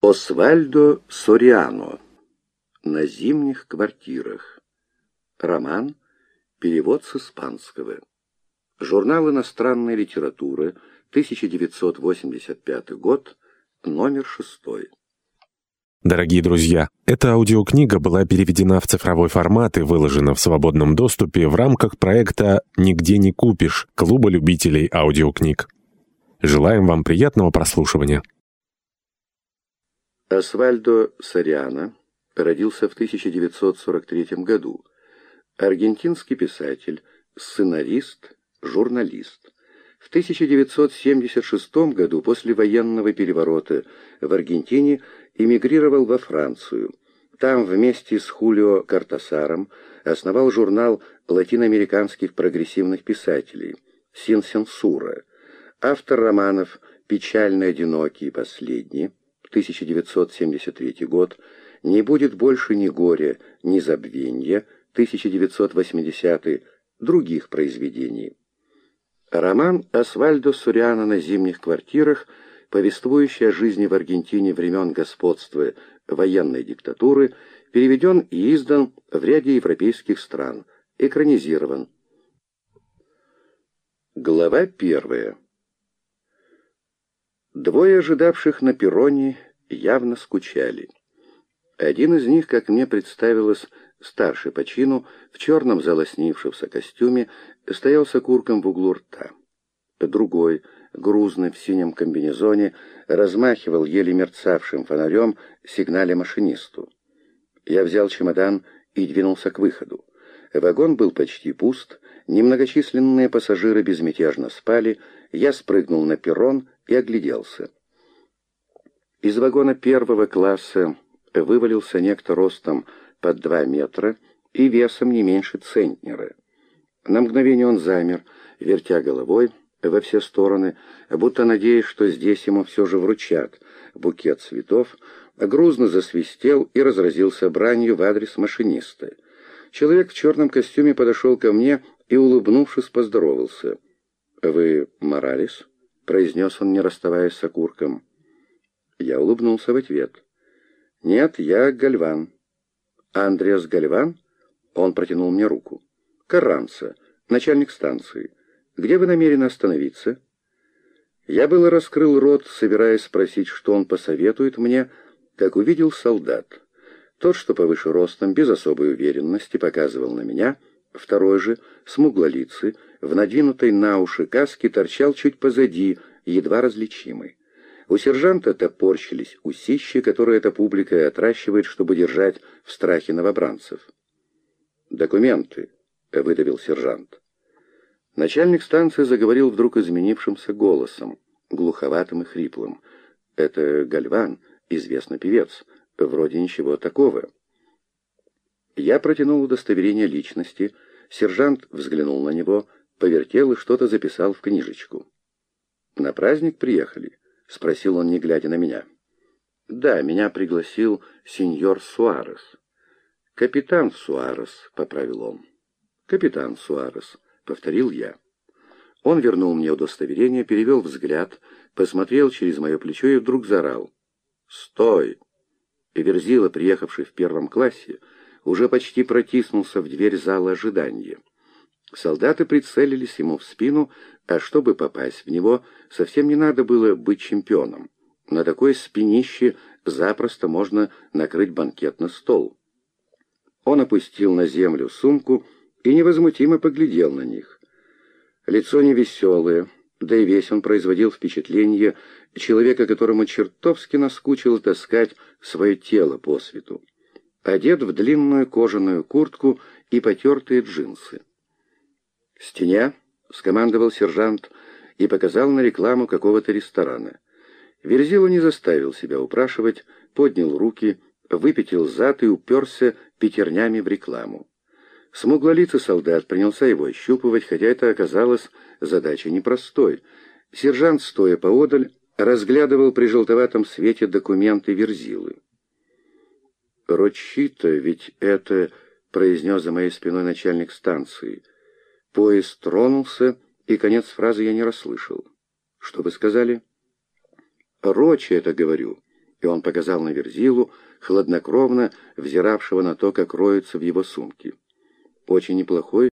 Освальдо Сориано. На зимних квартирах. Роман. Перевод с испанского. Журнал иностранной литературы. 1985 год. Номер 6. Дорогие друзья, эта аудиокнига была переведена в цифровой формат и выложена в свободном доступе в рамках проекта «Нигде не купишь» Клуба любителей аудиокниг. Желаем вам приятного прослушивания. Освальдо Сориано родился в 1943 году. Аргентинский писатель, сценарист, журналист. В 1976 году после военного переворота в Аргентине эмигрировал во Францию. Там вместе с Хулио Кортасаром основал журнал латиноамериканских прогрессивных писателей «Син Сенсура». Автор романов «Печально одинокий и последний», 1973 год, «Не будет больше ни горя, ни забвенья», 1980, других произведений. Роман Освальдо Сориано «На зимних квартирах», повествующий о жизни в Аргентине времен господства военной диктатуры, переведен и издан в ряде европейских стран, экранизирован. Глава 1. Двое ожидавших на перроне явно скучали. Один из них, как мне представилось, старший по чину, в черном залоснившемся костюме, стоял с окурком в углу рта. Другой, грузный в синем комбинезоне, размахивал еле мерцавшим фонарем, сигналя машинисту. Я взял чемодан и двинулся к выходу. Вагон был почти пуст, немногочисленные пассажиры безмятежно спали, я спрыгнул на перрон и огляделся. Из вагона первого класса вывалился некто ростом под 2 метра и весом не меньше центнера. На мгновение он замер, вертя головой во все стороны, будто надеясь, что здесь ему все же вручат букет цветов, грузно засвистел и разразился бранью в адрес машиниста. Человек в черном костюме подошел ко мне и, улыбнувшись, поздоровался. «Вы Моралес?» — произнес он, не расставаясь с окурком. Я улыбнулся в ответ. «Нет, я Гальван». «Андреас Гальван?» Он протянул мне руку. «Карранца, начальник станции. Где вы намерены остановиться?» Я было раскрыл рот, собираясь спросить, что он посоветует мне, как увидел солдат. Тот, что повыше ростом, без особой уверенности, показывал на меня. Второй же, смуглолицый, в надвинутой на уши каске, торчал чуть позади, едва различимый. У сержанта топорщились усищи, которые эта публика и отращивает, чтобы держать в страхе новобранцев. «Документы», — выдавил сержант. Начальник станции заговорил вдруг изменившимся голосом, глуховатым и хриплым. «Это Гальван, известный певец. Вроде ничего такого». Я протянул удостоверение личности. Сержант взглянул на него, повертел и что-то записал в книжечку. «На праздник приехали?» — спросил он, не глядя на меня. «Да, меня пригласил сеньор Суарес». «Капитан Суарес», — поправил он. «Капитан Суарес», — повторил я. Он вернул мне удостоверение, перевел взгляд, посмотрел через мое плечо и вдруг заорал. «Стой!» И Верзила, приехавший в первом классе, уже почти протиснулся в дверь зала ожидания. Солдаты прицелились ему в спину, а чтобы попасть в него, совсем не надо было быть чемпионом. На такое спинище запросто можно накрыть банкетный стол. Он опустил на землю сумку и невозмутимо поглядел на них. Лицо невеселое, да и весь он производил впечатление человека, которому чертовски наскучило таскать свое тело по свету. Одет в длинную кожаную куртку и потертые джинсы. «К стене!» — скомандовал сержант и показал на рекламу какого-то ресторана. Верзила не заставил себя упрашивать, поднял руки, выпятил зад и уперся пятернями в рекламу. Смуглолицый солдат принялся его ощупывать, хотя это оказалось задачей непростой. Сержант, стоя поодаль, разглядывал при желтоватом свете документы Верзилы. «Рочито, ведь это...» — произнес за моей спиной начальник станции. Поезд тронулся, и конец фразы я не расслышал. «Что вы сказали?» «Рочи это, говорю. И он показал на Верзилу, хладнокровно взиравшего на то, как роется в его сумке. «Очень неплохой